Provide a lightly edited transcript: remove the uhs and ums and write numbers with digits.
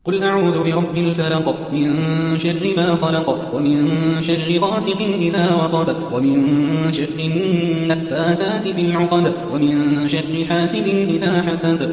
قل أعوذ برب الفلق من شر ما خلق ومن شر غاسق إذا وقب ومن شر النفاثات في العقد ومن شر حاسد إذا حسد